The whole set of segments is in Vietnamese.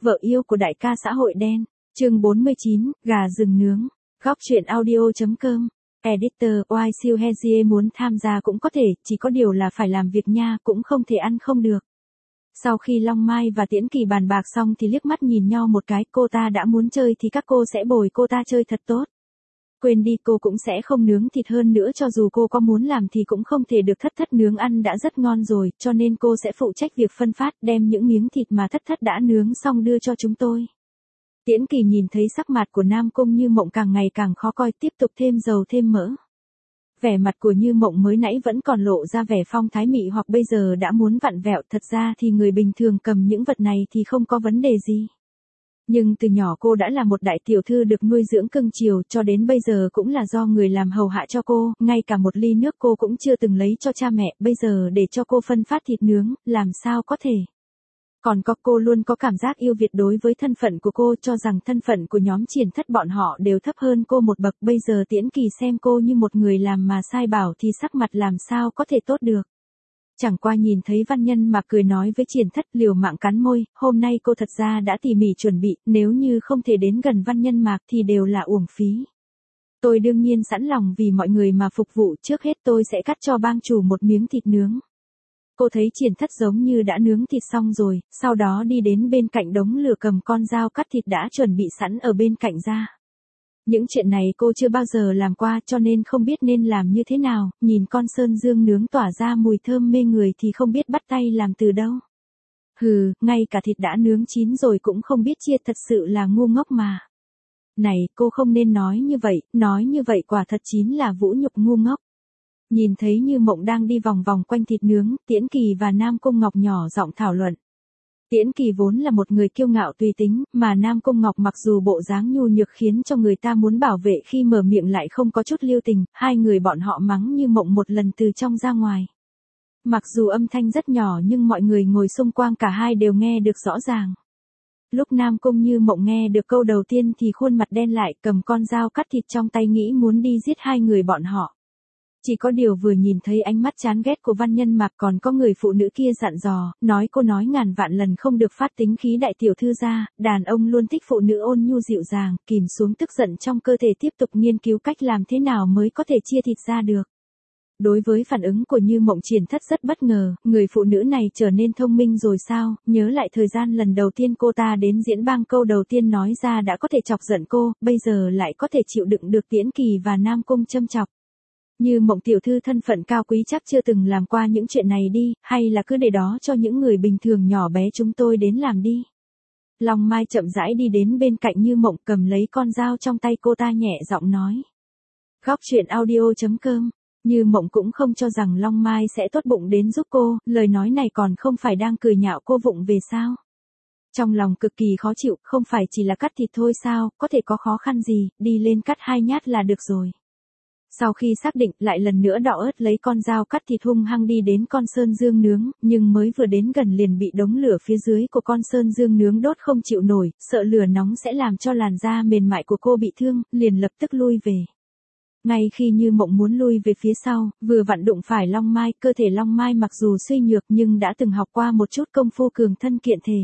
vợ yêu của đại ca xã hội đen. Chương 49, gà rừng nướng. Góc truyện audio.com. Editor Siêu Hezie muốn tham gia cũng có thể, chỉ có điều là phải làm việc nha, cũng không thể ăn không được. Sau khi Long Mai và Tiễn Kỳ bàn bạc xong thì liếc mắt nhìn nhau một cái, cô ta đã muốn chơi thì các cô sẽ bồi cô ta chơi thật tốt. Quên đi, cô cũng sẽ không nướng thịt, hơn nữa cho dù cô có muốn làm thì cũng không thể được Thất nướng ăn đã rất ngon rồi, cho nên cô sẽ phụ trách việc phân phát, đem những miếng thịt mà Thất đã nướng xong đưa cho chúng tôi. Tiễn Kỳ nhìn thấy sắc mặt của Nam Cung Như Mộng càng ngày càng khó coi, tiếp tục thêm dầu thêm mỡ. Vẻ mặt của Như Mộng mới nãy vẫn còn lộ ra vẻ phong thái mị hoặc bây giờ đã muốn vặn vẹo, thật ra thì người bình thường cầm những vật này thì không có vấn đề gì. Nhưng từ nhỏ cô đã là một đại tiểu thư được nuôi dưỡng cưng chiều, cho đến bây giờ cũng là do người làm hầu hạ cho cô, ngay cả một ly nước cô cũng chưa từng lấy cho cha mẹ, bây giờ để cho cô phân phát thịt nướng, làm sao có thể. Còn cô luôn có cảm giác yêu Việt đối với thân phận của cô, cho rằng thân phận của nhóm Triển Thất bọn họ đều thấp hơn cô một bậc, bây giờ Tiễn Kỳ xem cô như một người làm mà sai bảo thì sắc mặt làm sao có thể tốt được. Chẳng qua nhìn thấy Văn Nhân Mạc cười nói với Triển Thất, liều mạng cắn môi, hôm nay cô thật ra đã tỉ mỉ chuẩn bị, nếu như không thể đến gần Văn Nhân Mạc thì đều là uổng phí. Tôi đương nhiên sẵn lòng vì mọi người mà phục vụ, trước hết tôi sẽ cắt cho bang chủ một miếng thịt nướng. Cô thấy Triển Thất giống như đã nướng thịt xong rồi, sau đó đi đến bên cạnh đống lửa cầm con dao cắt thịt đã chuẩn bị sẵn ở bên cạnh ra. Những chuyện này cô chưa bao giờ làm qua cho nên không biết nên làm như thế nào, nhìn con sơn dương nướng tỏa ra mùi thơm mê người thì không biết bắt tay làm từ đâu. Hừ, ngay cả thịt đã nướng chín rồi cũng không biết chia, thật sự là ngu ngốc mà. Này, cô không nên nói như vậy quả thật chính là vũ nhục ngu ngốc. Nhìn thấy Như Mộng đang đi vòng vòng quanh thịt nướng, Tiễn Kỳ và Nam Cung Ngọc nhỏ giọng thảo luận. Tiễn Kỳ vốn là một người kiêu ngạo tùy tính, mà Nam Cung Ngọc mặc dù bộ dáng nhu nhược khiến cho người ta muốn bảo vệ, khi mở miệng lại không có chút lưu tình, hai người bọn họ mắng Như Mộng một lần từ trong ra ngoài. Mặc dù âm thanh rất nhỏ nhưng mọi người ngồi xung quanh cả hai đều nghe được rõ ràng. Lúc Nam Cung Như Mộng nghe được câu đầu tiên thì khuôn mặt đen lại, cầm con dao cắt thịt trong tay nghĩ muốn đi giết hai người bọn họ. Chỉ có điều vừa nhìn thấy ánh mắt chán ghét của Văn Nhân Mạc, còn có người phụ nữ kia dặn dò, nói cô nói ngàn vạn lần không được phát tính khí đại tiểu thư ra, đàn ông luôn thích phụ nữ ôn nhu dịu dàng, kìm xuống tức giận trong cơ thể, tiếp tục nghiên cứu cách làm thế nào mới có thể chia thịt ra được. Đối với phản ứng của Như Mộng, Triển Thất rất bất ngờ, người phụ nữ này trở nên thông minh rồi sao, nhớ lại thời gian lần đầu tiên cô ta đến diễn bang, câu đầu tiên nói ra đã có thể chọc giận cô, bây giờ lại có thể chịu đựng được Tiễn Kỳ và Nam Cung châm chọc. Như Mộng tiểu thư thân phận cao quý chắc chưa từng làm qua những chuyện này đi, hay là cứ để đó cho những người bình thường nhỏ bé chúng tôi đến làm đi. Long Mai chậm rãi đi đến bên cạnh Như Mộng, cầm lấy con dao trong tay cô ta nhẹ giọng nói. Góc truyện audio.com. Như Mộng cũng không cho rằng Long Mai sẽ tốt bụng đến giúp cô, lời nói này còn không phải đang cười nhạo cô vụng về sao. Trong lòng cực kỳ khó chịu, không phải chỉ là cắt thịt thôi sao, có thể có khó khăn gì, đi lên cắt 2 nhát là được rồi. Sau khi xác định, lại lần nữa đọ ớt lấy con dao cắt thịt hung hăng đi đến con sơn dương nướng, nhưng mới vừa đến gần liền bị đống lửa phía dưới của con sơn dương nướng đốt không chịu nổi, sợ lửa nóng sẽ làm cho làn da mềm mại của cô bị thương, liền lập tức lui về. Ngay khi Như Mộng muốn lui về phía sau, vừa vặn đụng phải Long Mai, cơ thể Long Mai mặc dù suy nhược nhưng đã từng học qua một chút công phu cường thân kiện thể.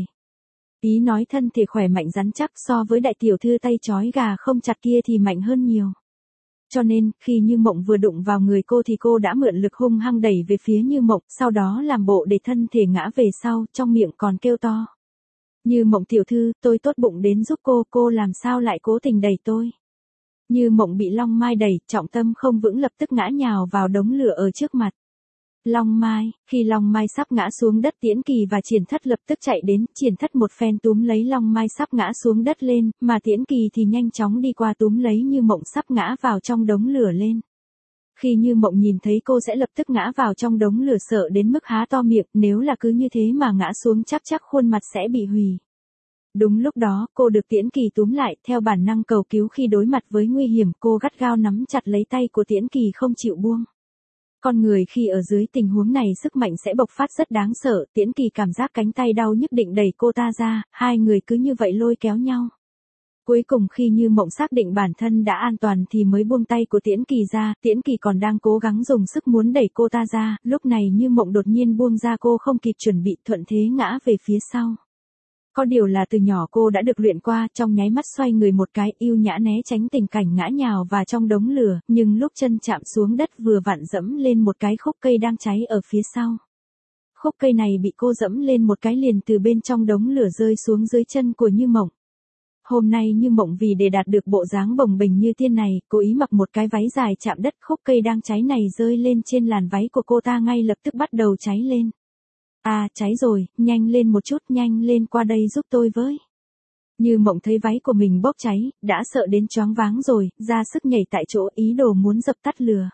Ý nói thân thể khỏe mạnh rắn chắc, so với đại tiểu thư tay trói gà không chặt kia thì mạnh hơn nhiều. Cho nên, khi Như Mộng vừa đụng vào người cô thì cô đã mượn lực hung hăng đẩy về phía Như Mộng, sau đó làm bộ để thân thể ngã về sau, trong miệng còn kêu to. Như Mộng tiểu thư, tôi tốt bụng đến giúp cô làm sao lại cố tình đẩy tôi. Như Mộng bị Long Mai đẩy, trọng tâm không vững lập tức ngã nhào vào đống lửa ở trước mặt. Long Mai, khi Long Mai sắp ngã xuống đất, Tiễn Kỳ và Triển Thất lập tức chạy đến, Triển Thất một phen túm lấy Long Mai sắp ngã xuống đất lên, mà Tiễn Kỳ thì nhanh chóng đi qua túm lấy Như Mộng sắp ngã vào trong đống lửa lên. Khi Như Mộng nhìn thấy cô sẽ lập tức ngã vào trong đống lửa, sợ đến mức há to miệng, nếu là cứ như thế mà ngã xuống chắc khuôn mặt sẽ bị hủy. Đúng lúc đó, cô được Tiễn Kỳ túm lại, theo bản năng cầu cứu khi đối mặt với nguy hiểm, cô gắt gao nắm chặt lấy tay của Tiễn Kỳ không chịu buông. Con người khi ở dưới tình huống này sức mạnh sẽ bộc phát rất đáng sợ, Tiễn Kỳ cảm giác cánh tay đau nhức định đẩy cô ta ra, hai người cứ như vậy lôi kéo nhau. Cuối cùng khi Như Mộng xác định bản thân đã an toàn thì mới buông tay của Tiễn Kỳ ra, Tiễn Kỳ còn đang cố gắng dùng sức muốn đẩy cô ta ra, lúc này Như Mộng đột nhiên buông ra cô không kịp chuẩn bị, thuận thế ngã về phía sau. Có điều là từ nhỏ cô đã được luyện qua, trong nháy mắt xoay người một cái, yêu nhã né tránh tình cảnh ngã nhào vào trong đống lửa, nhưng lúc chân chạm xuống đất vừa vặn dẫm lên một cái khúc cây đang cháy ở phía sau. Khúc cây này bị cô dẫm lên một cái liền từ bên trong đống lửa rơi xuống dưới chân của Như Mộng. Hôm nay Như Mộng vì để đạt được bộ dáng bồng bềnh như tiên này, cố ý mặc một cái váy dài chạm đất, khúc cây đang cháy này rơi lên trên làn váy của cô ta ngay lập tức bắt đầu cháy lên. À, cháy rồi, nhanh lên một chút, nhanh lên qua đây giúp tôi với. Như Mộng thấy váy của mình bốc cháy, đã sợ đến choáng váng rồi, ra sức nhảy tại chỗ ý đồ muốn dập tắt lửa.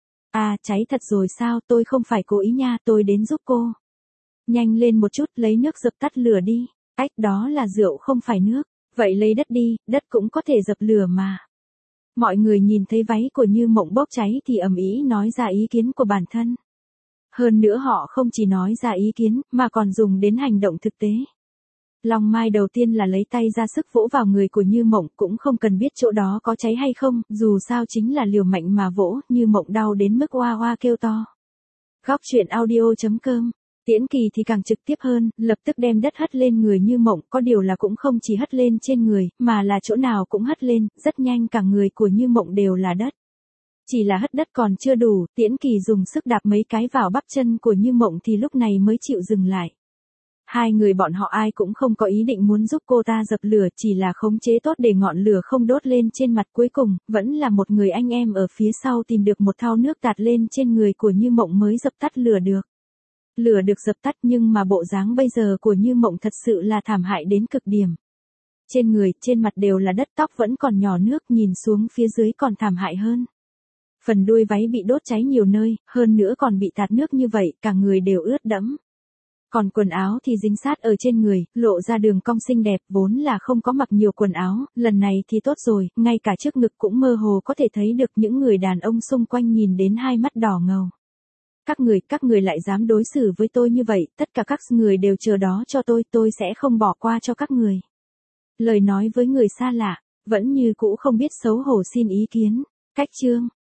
À, cháy thật rồi sao, tôi không phải cố ý nha, tôi đến giúp cô. Nhanh lên một chút, lấy nước dập tắt lửa đi. Ách, đó là rượu không phải nước. Vậy lấy đất đi, đất cũng có thể dập lửa mà. Mọi người nhìn thấy váy của Như Mộng bốc cháy thì ầm ĩ nói ra ý kiến của bản thân. Hơn nữa họ không chỉ nói ra ý kiến, mà còn dùng đến hành động thực tế. Long Mai đầu tiên là lấy tay ra sức vỗ vào người của Như Mộng, cũng không cần biết chỗ đó có cháy hay không, dù sao chính là liều mạnh mà vỗ, Như Mộng đau đến mức oa oa kêu to. Góc truyện audio.com. Tiễn Kỳ thì càng trực tiếp hơn, lập tức đem đất hất lên người Như Mộng, có điều là cũng không chỉ hất lên trên người, mà là chỗ nào cũng hất lên, rất nhanh cả người của Như Mộng đều là đất. Chỉ là hất đất còn chưa đủ, Tiễn Kỳ dùng sức đạp mấy cái vào bắp chân của Như Mộng thì lúc này mới chịu dừng lại. Hai người bọn họ ai cũng không có ý định muốn giúp cô ta dập lửa, chỉ là khống chế tốt để ngọn lửa không đốt lên trên mặt, cuối cùng, vẫn là một người anh em ở phía sau tìm được một thau nước tạt lên trên người của Như Mộng mới dập tắt lửa được. Lửa được dập tắt nhưng mà bộ dáng bây giờ của Như Mộng thật sự là thảm hại đến cực điểm. Trên người, trên mặt đều là đất, tóc vẫn còn nhỏ nước, nhìn xuống phía dưới còn thảm hại hơn. Phần đuôi váy bị đốt cháy nhiều nơi, hơn nữa còn bị tạt nước như vậy, cả người đều ướt đẫm. Còn quần áo thì dính sát ở trên người, lộ ra đường cong xinh đẹp, vốn là không có mặc nhiều quần áo, lần này thì tốt rồi, ngay cả trước ngực cũng mơ hồ có thể thấy được, những người đàn ông xung quanh nhìn đến hai mắt đỏ ngầu. Các người lại dám đối xử với tôi như vậy, tất cả các người đều chờ đó cho tôi sẽ không bỏ qua cho các người. Lời nói với người xa lạ, vẫn như cũ không biết xấu hổ xin ý kiến. Cách chương